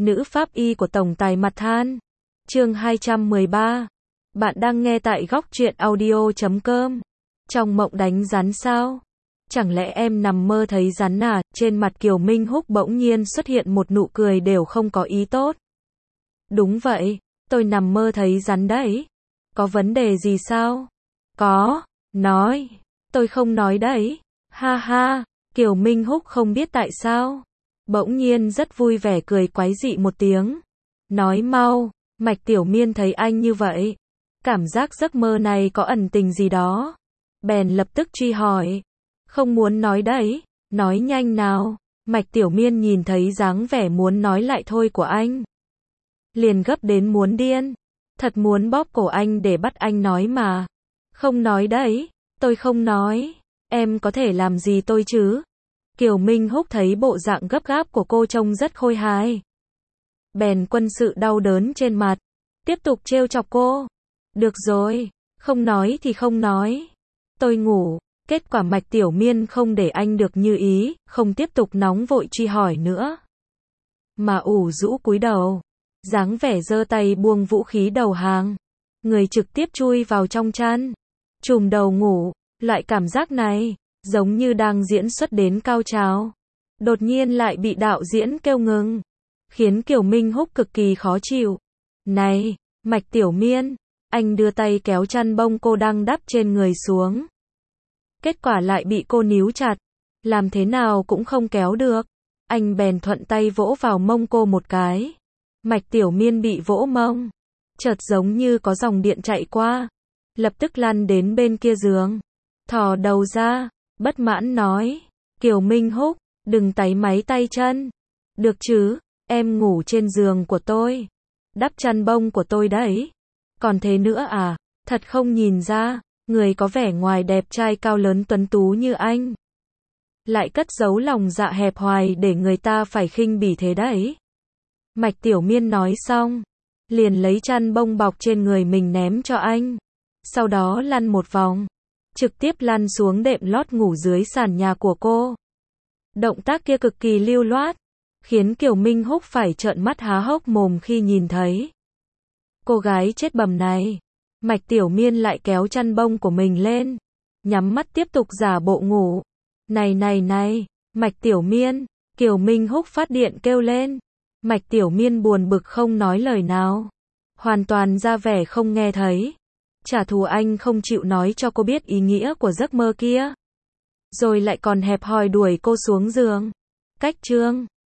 Nữ pháp y của tổng tài mặt than. Chương 213. Bạn đang nghe tại góc truyện audio.com. Trong mộng đánh rắn sao? Chẳng lẽ em nằm mơ thấy rắn à? Trên mặt Kiều Minh Húc bỗng nhiên xuất hiện một nụ cười đều không có ý tốt. Đúng vậy, tôi nằm mơ thấy rắn đấy. Có vấn đề gì sao? Có, nói. Tôi không nói đấy. Ha ha, Kiều Minh Húc không biết tại sao. Bỗng nhiên rất vui vẻ cười quái dị một tiếng. Nói mau, Mạch Tiểu Miên thấy anh như vậy. Cảm giác giấc mơ này có ẩn tình gì đó. Bèn lập tức truy hỏi. Không muốn nói đấy, nói nhanh nào. Mạch Tiểu Miên nhìn thấy dáng vẻ muốn nói lại thôi của anh. Liền gấp đến muốn điên. Thật muốn bóp cổ anh để bắt anh nói mà. Không nói đấy, tôi không nói. Em có thể làm gì tôi chứ? Kiều Minh Húc thấy bộ dạng gấp gáp của cô trông rất khôi hài. Bèn quân sự đau đớn trên mặt. Tiếp tục trêu chọc cô. Được rồi, không nói thì không nói. Tôi ngủ. Kết quả Mạch Tiểu Miên không để anh được như ý, không tiếp tục nóng vội truy hỏi nữa. Mà ủ rũ cúi đầu. Dáng vẻ giơ tay buông vũ khí đầu hàng. Người trực tiếp chui vào trong chăn. Trùm đầu ngủ. Loại cảm giác này, giống như đang diễn xuất đến cao trào. Đột nhiên lại bị đạo diễn kêu ngừng. Khiến Kiều Minh Húc cực kỳ khó chịu. Này, Mạch Tiểu Miên. Anh đưa tay kéo chăn bông cô đang đắp trên người xuống. Kết quả lại bị cô níu chặt. Làm thế nào cũng không kéo được. Anh bèn thuận tay vỗ vào mông cô một cái. Mạch Tiểu Miên bị vỗ mông. Chợt giống như có dòng điện chạy qua. Lập tức lăn đến bên kia giường. Thò đầu ra. Bất mãn nói. Kiều Minh Húc, đừng táy máy tay chân. Được chứ, em ngủ trên giường của tôi. Đắp chăn bông của tôi đấy. Còn thế nữa à, thật không nhìn ra. Người có vẻ ngoài đẹp trai cao lớn tuấn tú như anh. Lại cất giấu lòng dạ hẹp hòi để người ta phải khinh bỉ thế đấy. Mạch Tiểu Miên nói xong. Liền lấy chăn bông bọc trên người mình ném cho anh. Sau đó lăn một vòng. Trực tiếp lăn xuống đệm lót ngủ dưới sàn nhà của cô. Động tác kia cực kỳ lưu loát. Khiến Kiều Minh Húc phải trợn mắt há hốc mồm khi nhìn thấy. Cô gái chết bầm này. Mạch Tiểu Miên lại kéo chăn bông của mình lên. Nhắm mắt tiếp tục giả bộ ngủ. Này, Mạch Tiểu Miên. Kiều Minh Húc phát điện kêu lên. Mạch Tiểu Miên buồn bực không nói lời nào. Hoàn toàn ra vẻ không nghe thấy. Trả thù anh không chịu nói cho cô biết ý nghĩa của giấc mơ kia. Rồi lại còn hẹp hòi đuổi cô xuống giường. Cách chương